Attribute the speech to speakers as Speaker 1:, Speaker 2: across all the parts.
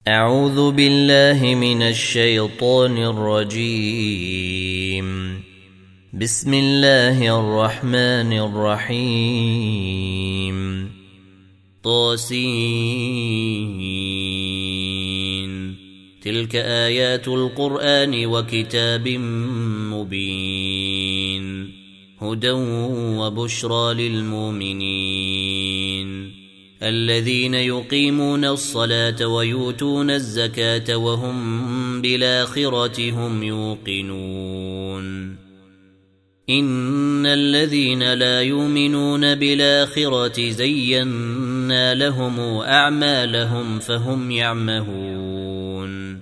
Speaker 1: أعوذ بالله من الشيطان الرجيم. بسم الله الرحمن الرحيم. طاسين. تلك آيات القرآن وكتاب مبين، هدى وبشرى للمؤمنين الذين يقيمون الصلاة ويؤتون الزكاة وهم بالآخرة هم يوقنون. إن الذين لا يؤمنون بالآخرة زينا لهم أعمالهم فهم يعمهون.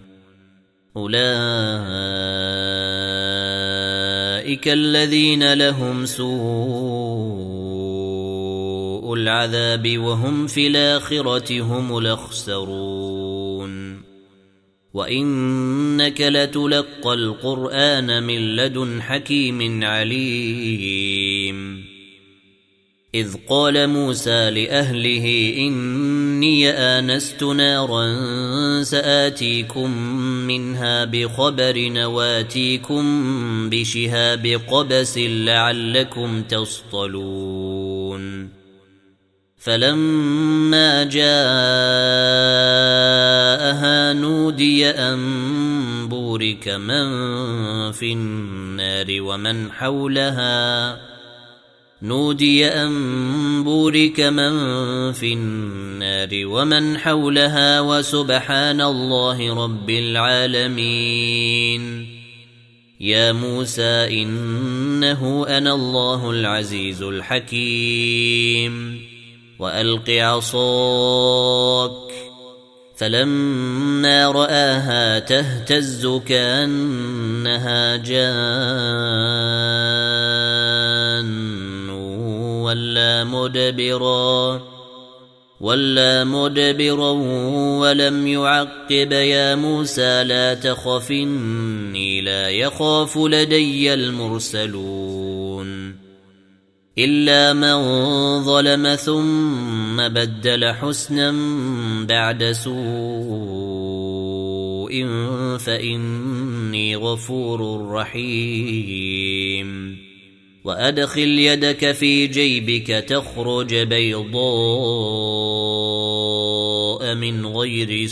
Speaker 1: أولئك الذين لهم سوء العذاب وهم في الآخرة هم الأخسرون. وإنك لتلقى القرآن من لدن حكيم عليم. إذ قال موسى لأهله إني آنست نارا سآتيكم منها بخبر وآتيكم بشهاب قبس لعلكم تصطلون. فلما جاءها نودي أن بورك من في النار ومن حولها وسبحان الله رب العالمين. يا موسى إنه أنا الله العزيز الحكيم. وألق عصاك. فلما رآها تهتز كأنها جان ولا مدبرا ولم يعقب. يا موسى لا تخف إني لا يخاف لدي المرسلون. إلا من ظلم ثم بدل حسنا بعد سوء فإني غفور رحيم. وأدخل يدك في جيبك تخرج بيضاء من غير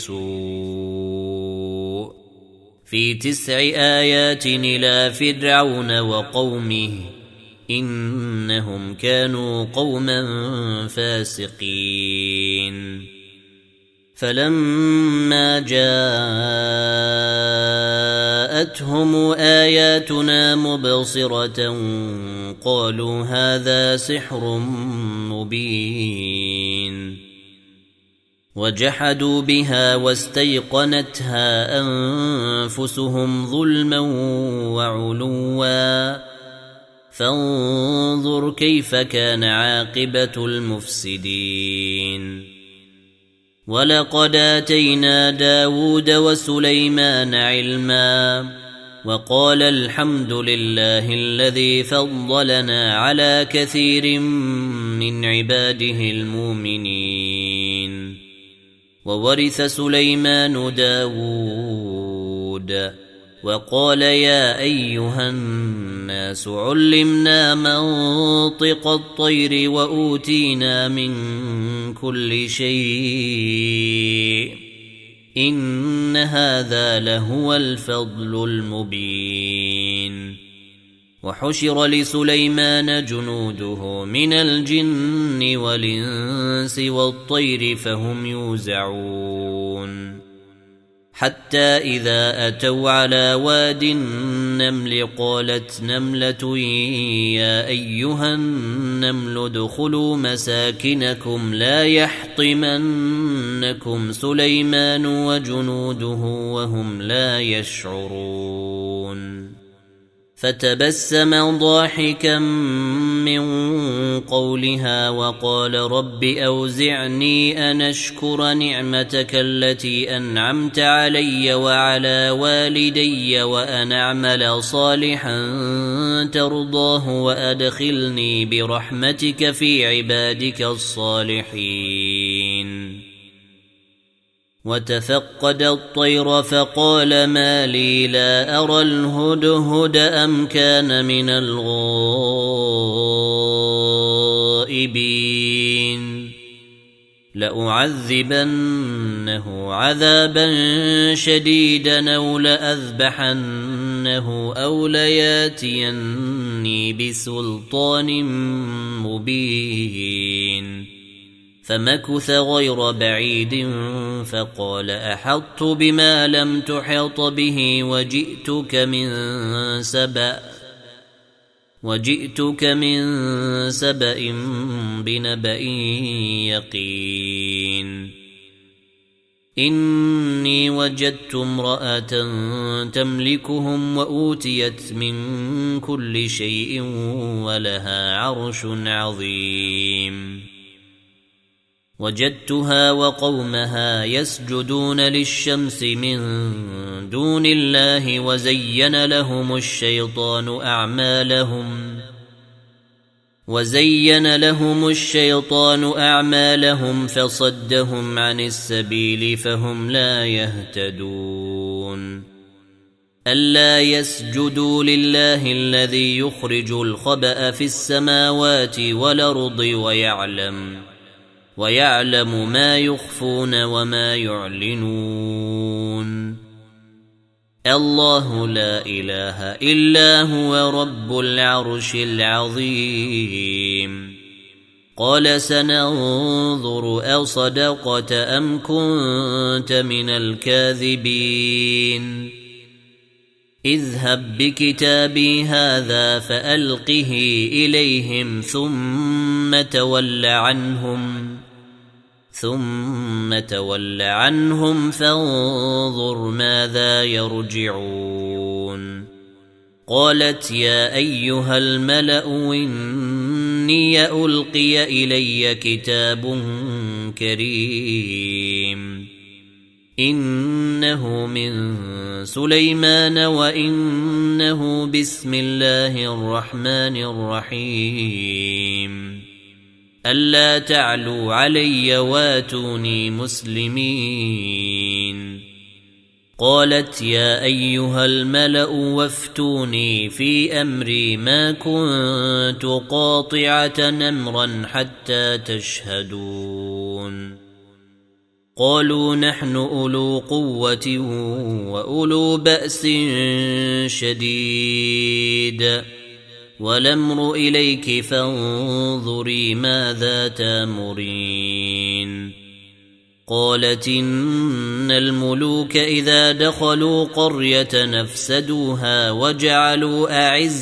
Speaker 1: سوء في 9 آيات إلى فرعون وقومه إنهم كانوا قوما فاسقين. فلما جاءتهم آياتنا مبصرة قالوا هذا سحر مبين. وجحدوا بها واستيقنتها أنفسهم ظلما وعلوا فانظر كيف كان عاقبة المفسدين. ولقد آتينا داود وسليمان علما وقال الحمد لله الذي فضلنا على كثير من عباده المؤمنين. وورث سليمان داود وقال يا أيها الناس علمنا منطق الطير وأوتينا من كل شيء إن هذا لهو الفضل المبين. وحشر لسليمان جنوده من الجن والإنس والطير فهم يوزعون. حتى إذا أتوا على واد النمل قالت نملة يا أيها النمل ادخلوا مساكنكم لا يحطمنكم سليمان وجنوده وهم لا يشعرون. فتبسم ضاحكا من قولها وقال رب أوزعني أن أشكر نعمتك التي أنعمت علي وعلى والدي وأن أعمل صالحا ترضاه وأدخلني برحمتك في عبادك الصالحين. وتفقد الطير فقال ما لي لا أرى الهدهد أم كان من الغائبين لأعذبنه عذابا شديدا أو لأذبحنه أو لياتيني بسلطان مبين فمكث غير بعيد فقال أحطت بما لم تحط به وجئتك من سبأ بنبأ يقين إني وجدت امرأة تملكهم وأوتيت من كل شيء ولها عرش عظيم وجدتها وقومها يسجدون للشمس من دون الله وزين لهم الشيطان أعمالهم فصدهم عن السبيل فهم لا يهتدون ألا يسجدوا لله الذي يخرج الخبأ في السماوات والأرض ويعلم ما يخفون وما يعلنون الله لا إله إلا هو رب العرش العظيم قال سننظر أصدقت أم كنت من الكاذبين اذهب بكتابي هذا فألقه إليهم ثم تول عنهم فانظر ماذا يرجعون قالت يا أيها الملأ إني ألقي إلي كتاب كريم إنه من سليمان وإنه بسم الله الرحمن الرحيم ألا تعلوا علي واتوني مسلمين قالت يا أيها الملأ وافتوني في أمري ما كنت قاطعة أمرا حتى تشهدون قالوا نحن أولو قوة وأولو بأس شديد والأمر إليك فانظري ماذا تأمرين قالت إن الملوك إذا دخلوا قرية نفسدوها وجعلوا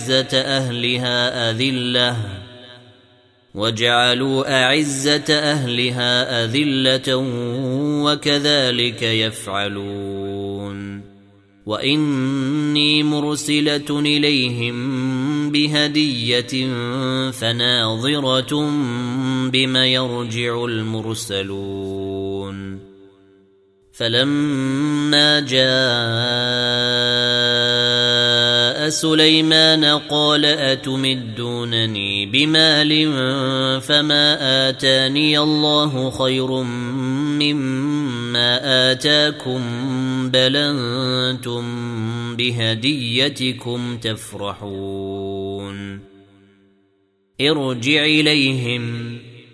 Speaker 1: أعزة أهلها أذلة وكذلك يفعلون وإني مرسلة إليهم بهدية فناظرة بما يرجع المرسلون فلما جاء سليمان قال أتمدونني بمال فما آتاني الله خير مما آتاكم بل أنتم بهديتكم تفرحون ارجع إليهم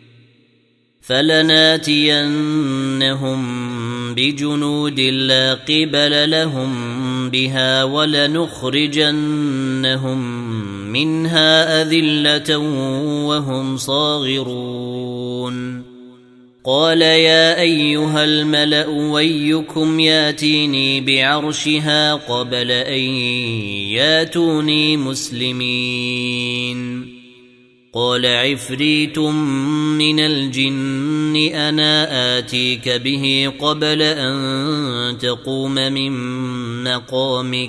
Speaker 1: فلناتينهم بجنود لا قبل لهم بها ولنخرجنهم منها أذلة وهم صاغرون قال يا أيها الملأ ويكم ياتيني بعرشها قبل أن ياتوني مسلمين قال عفريت من الجن أنا آتيك به قبل أن تقوم من مقامك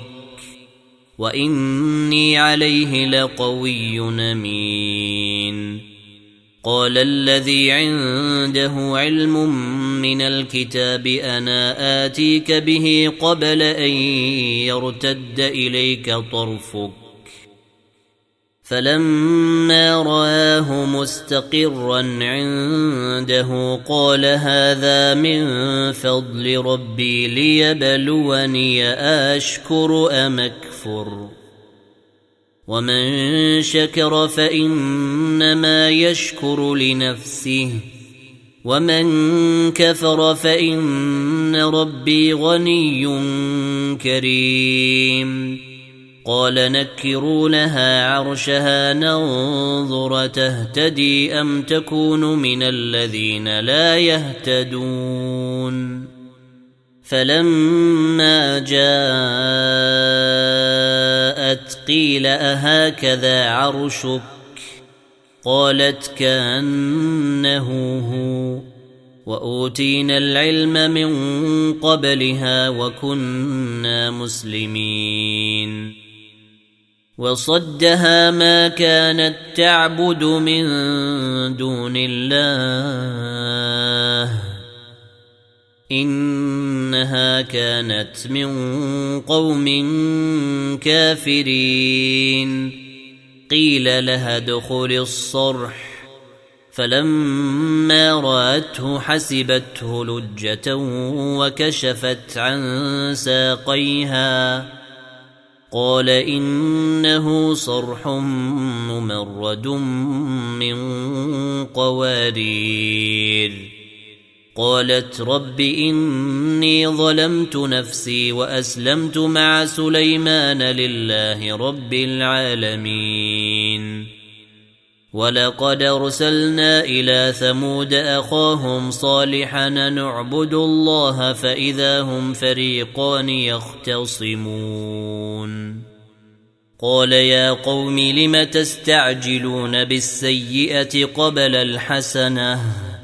Speaker 1: وإني عليه لقوي أمين قال الذي عنده علم من الكتاب أنا آتيك به قبل أن يرتد إليك طرفك فلما رآه مستقرا عنده قال هذا من فضل ربي ليبلوني أشكر أم أكفر ومن شكر فإنما يشكر لنفسه ومن كفر فإن ربي غني كريم قال نكروا لها عرشها ننظر تهتدي أم تكون من الذين لا يهتدون فلما جاءت قيل أهكذا عرشك قالت كأنه هو وأوتينا العلم من قبلها وكنا مسلمين وصدها ما كانت تعبد من دون الله إنها كانت من قوم كافرين قيل لها ادخل الصرح فلما رأته حسبته لجة وكشفت عن ساقيها قال إنه صرح ممرد من قوارير قالت رب إني ظلمت نفسي وأسلمت مع سليمان لله رب العالمين ولقد أرسلنا إلى ثمود أخاهم صالحا نعبد الله فإذا هم فريقان يختصمون قال يا قوم لم تستعجلون بالسيئة قبل الحسنة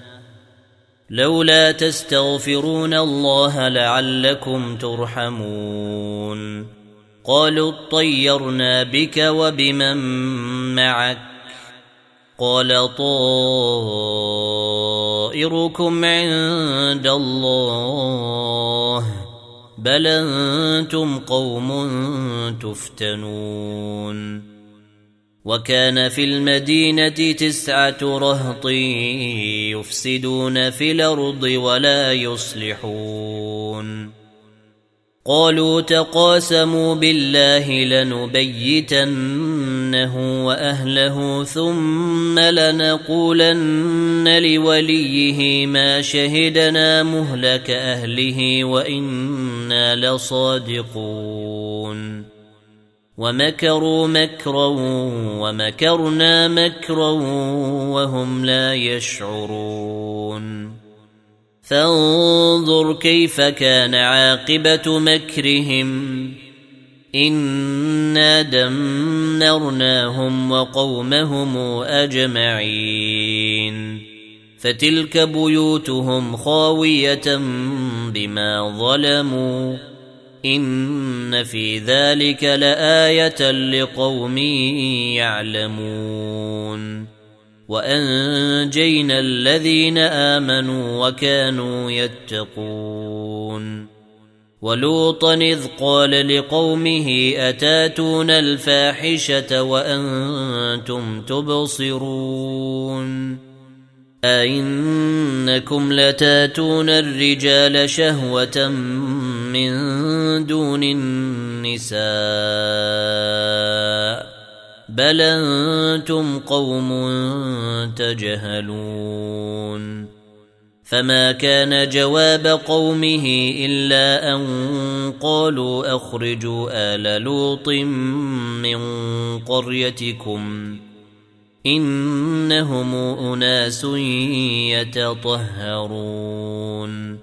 Speaker 1: لولا تستغفرون الله لعلكم ترحمون قالوا اطيرنا بك وبمن معك قال طائركم عند الله بل أنتم قوم تفتنون وكان في المدينة 9 رهط يفسدون في الأرض ولا يصلحون قالوا تقاسموا بالله لنبيتنه وأهله ثم لنقولن لوليه ما شهدنا مهلك أهله وإنا لصادقون ومكروا مكرا ومكرنا مكرا وهم لا يشعرون فانظر كيف كان عاقبة مكرهم إنا دمرناهم وقومهم أجمعين فتلك بيوتهم خاوية بما ظلموا إن في ذلك لآية لقوم يعلمون وأنجينا الذين آمنوا وكانوا يتقون ولوطا إذ قال لقومه أتاتون الفاحشة وأنتم تبصرون أئنكم لتاتون الرجال شهوة من دون النساء بل أنتم قوم تجهلون فما كان جواب قومه إلا أن قالوا أخرجوا آل لوط من قريتكم إنهم أناس يتطهرون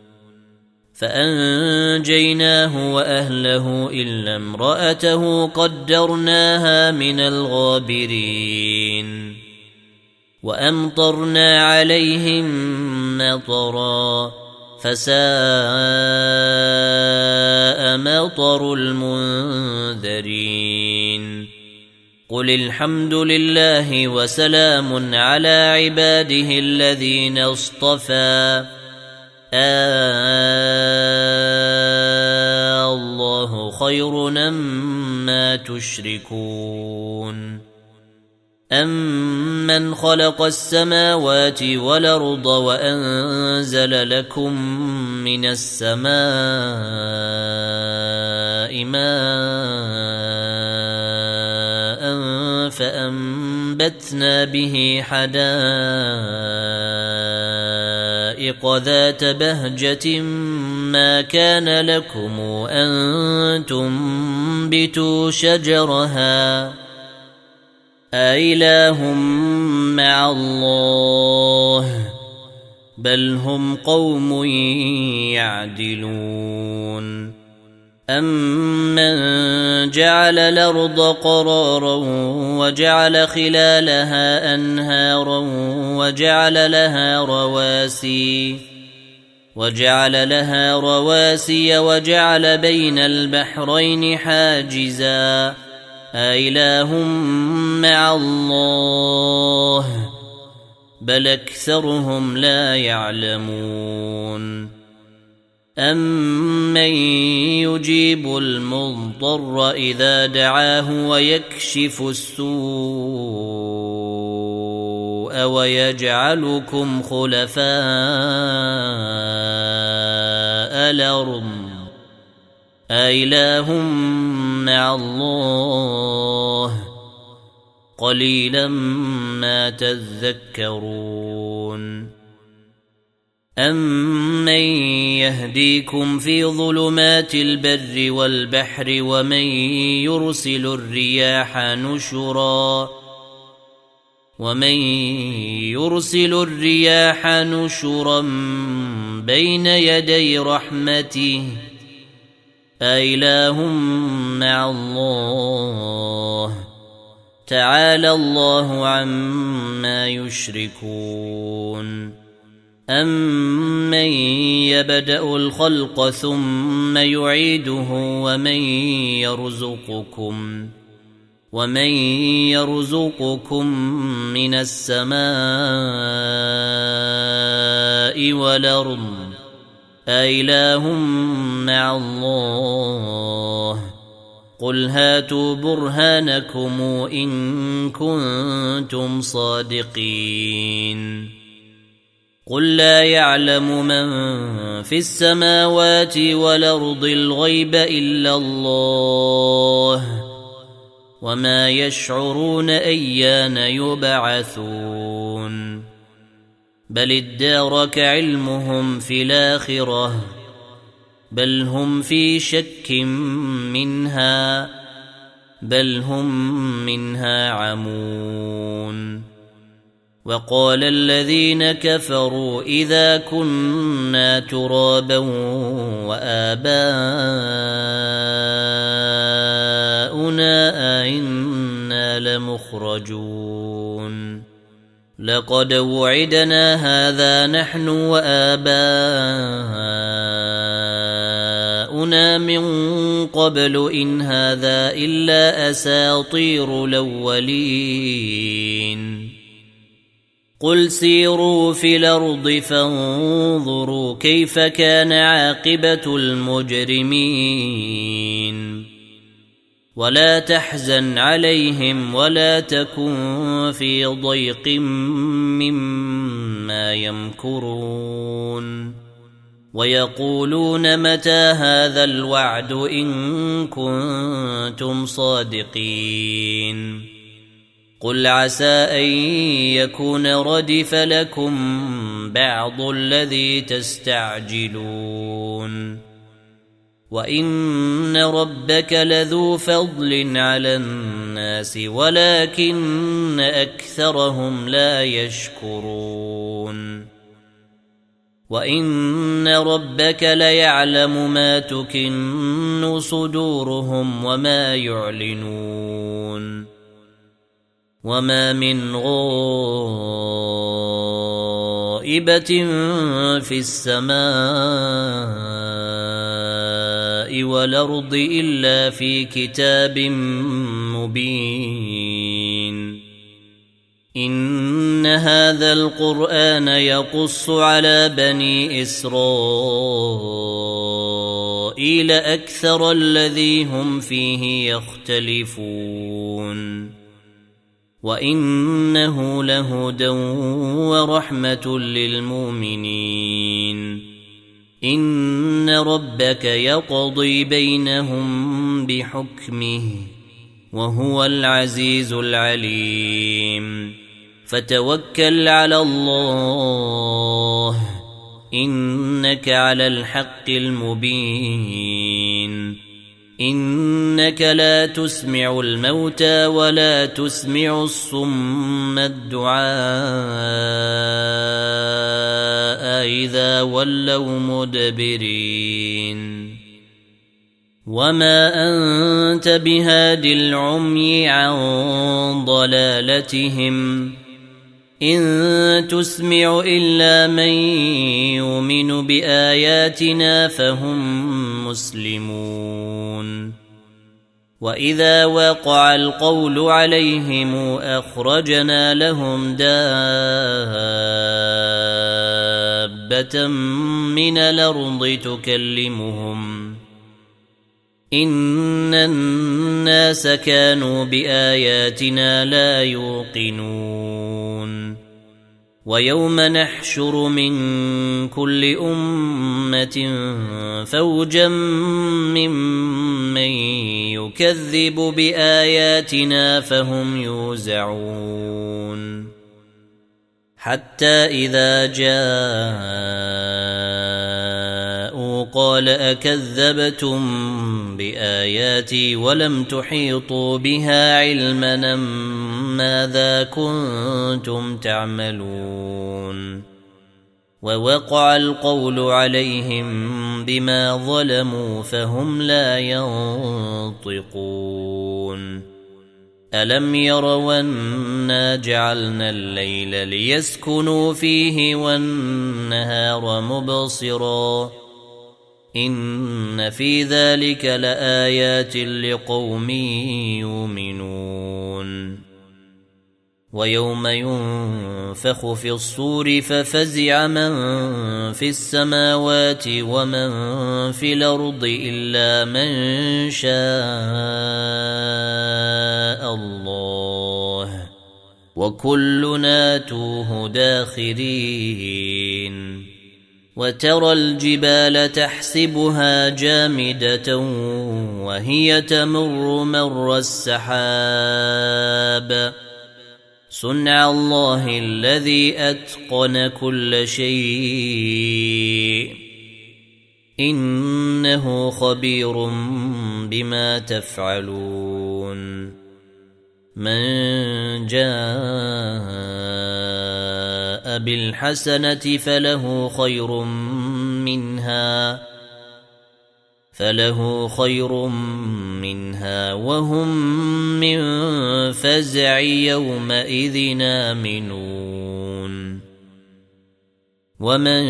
Speaker 1: فأنجيناه وأهله إلا امرأته قدرناها من الغابرين وأمطرنا عليهم مطرا فساء مطر المنذرين قل الحمد لله وسلام على عباده الذين اصطفى الله خير مما تشركون أَمَّنْ خَلَقَ السَّمَاوَاتِ وَالْأَرْضَ وَأَنزَلَ لَكُم مِّنَ السَّمَاءِ مَاءً فَأَنبَتْنَا بِهِ حَدَائِقَ ذَاتَ بَهْجَةٍ مَا كَانَ لَكُمْ أَن تُنبِتُوا شَجَرَهَا أَإِلَٰهٌ مَّعَ اللَّهِ بَلْ هُمْ قَوْمٌ يَعْدِلُونَ أَمَّن جَعَلَ الْأَرْضَ قَرَارًا وَجَعَلَ خِلَالَهَا أَنْهَارًا وَجَعَلَ لَهَا رَوَاسِيَ وَجَعَلَ بَيْنَ الْبَحْرَيْنِ حَاجِزًا أَإِلَٰهٌ مَّعَ اللَّهِ بَلْ أَكْثَرُهُمْ لَا يَعْلَمُونَ أَمَّن يُجِيبُ الْمُضْطَرَّ إِذَا دَعَاهُ وَيَكْشِفُ السُّوءَ وَيَجْعَلُكُمْ خُلَفَاءَ الْأَرْضِ أَإِلَٰهٌ مَّعَ اللَّهِ قَلِيلًا مَّا تَذَكَّرُونَ أَمَّن يَهْدِيكُمْ فِي ظُلُمَاتِ الْبَرِّ وَالْبَحْرِ وَمَن يُرْسِلُ الرِّيَاحَ نُشُرًا بَيْنَ يَدَيْ رَحْمَتِهِ أَإِلَٰهٌ مَّعَ اللَّهِ تَعَالَى اللَّهُ عَمَّا يُشْرِكُونَ أَمَّن يَبْدَأُ الْخَلْقَ ثُمَّ يُعِيدُهُ وَمَن يَرْزُقُكُم مِّنَ السَّمَاءِ وَالْأَرْضِ أَإِلَٰهٌ مَّعَ اللَّهِ قُلْ هَاتُوا بُرْهَانَكُمْ إِن كُنتُمْ صَادِقِينَ قُل لَّا يَعْلَمُ مَن فِي السَّمَاوَاتِ وَالْأَرْضِ الْغَيْبَ إِلَّا اللَّهُ وَمَا يَشْعُرُونَ أَيَّانَ يُبْعَثُونَ بَلِ ادَّارَكَ عِلْمُهُمْ فِي الْآخِرَةِ بَلْ هُمْ فِي شَكٍّ مِّنْهَا بَلْ هُمْ مِنْهَا عَمُونَ وَقَالَ الَّذِينَ كَفَرُوا إِذَا كُنَّا تُرَابًا وَآبَاؤُنَا أَإِنَّا لَمُخْرَجُونَ لَقَدْ وُعِدْنَا هَذَا نَحْنُ وَآبَاؤُنَا مِن قَبْلُ إِنْ هَذَا إِلَّا أَسَاطِيرُ الْأَوَّلِينَ قُلْ سِيرُوا فِي الْأَرْضِ فَانظُرُوا كَيْفَ كَانَ عَاقِبَةُ الْمُجْرِمِينَ وَلَا تَحْزَنْ عَلَيْهِمْ وَلَا تَكُنْ فِي ضَيْقٍ مِّمَّا يَمْكُرُونَ وَيَقُولُونَ مَتَى هَذَا الْوَعْدُ إِن كُنتُمْ صَادِقِينَ قُلْ عَسَىٰ أَن يَكُونَ رَدِفَ لَكُم بَعْضُ الَّذِي تَسْتَعْجِلُونَ وَإِنَّ رَبَّكَ لَذُو فَضْلٍ عَلَى النَّاسِ وَلَكِنَّ أَكْثَرَهُمْ لَا يَشْكُرُونَ وَإِنَّ رَبَّكَ لَيَعْلَمُ مَا تُكِنُّ صُدُورُهُمْ وَمَا يُعْلِنُونَ وَمَا مِنْ غَائِبَةٍ فِي السَّمَاءِ وَالْأَرْضِ إِلَّا فِي كِتَابٍ مُبِينٍ إِنَّ هَذَا الْقُرْآنَ يَقُصُّ عَلَى بَنِي إِسْرَائِيلَ أَكْثَرَ الَّذِي هُمْ فِيهِ يَخْتَلِفُونَ وإنه لهدى ورحمة للمؤمنين إن ربك يقضي بينهم بحكمه وهو العزيز العليم فتوكل على الله إنك على الحق المبين إنك لا تسمع الموتى ولا تسمع الصم الدعاء إذا ولوا مدبرين وما أنت بهاد العمي عن ضلالتهم إن تسمع إلا من يؤمن بآياتنا فهم مسلمون وإذا وقع القول عليهم أخرجنا لهم دابة من الأرض تكلمهم إن الناس كانوا بآياتنا لا يوقنون ويوم نحشر من كل أمة فوجا ممن يكذب بآياتنا فهم يوزعون حتى إذا جاءوا قال أكذبتم بآياتي ولم تحيطوا بها علما ماذا كنتم تعملون ووقع القول عليهم بما ظلموا فهم لا ينطقون ألم يروا أنا جعلنا الليل ليسكنوا فيه والنهار مبصرا إن في ذلك لآيات لقوم يؤمنون ويوم ينفخ في الصور ففزع من في السماوات ومن في الأرض إلا من شاء الله وكلنا توه داخرين وترى الجبال تحسبها جامدة وهي تمر مر السحاب صنع الله الذي أتقن كل شيء إنه خبير بما تفعلون من جاء بالحسنة فله خير منها وهم من فزع يومئذ آمنون ومن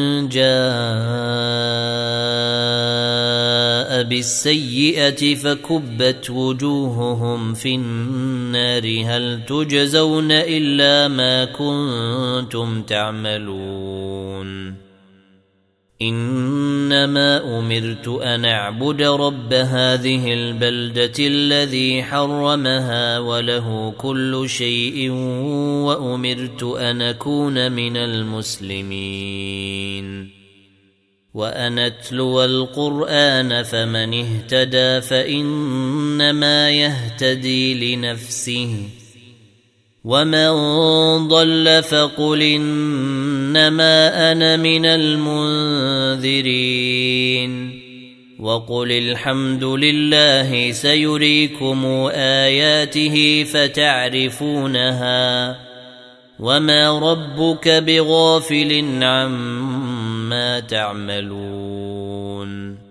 Speaker 1: جاء بالسيئة فكبت وجوههم في النار هل تجزون إلا ما كنتم تعملون إنما أمرت أن أعبد رب هذه البلدة الذي حرمها وله كل شيء وأمرت أن أكون من المسلمين وأن أتلو القرآن فمن اهتدى فإنما يهتدي لنفسه ومن ضل فقل إنما أنا من المنذرين وقل الحمد لله سيريكم آياته فتعرفونها وما ربك بغافل عما تعملون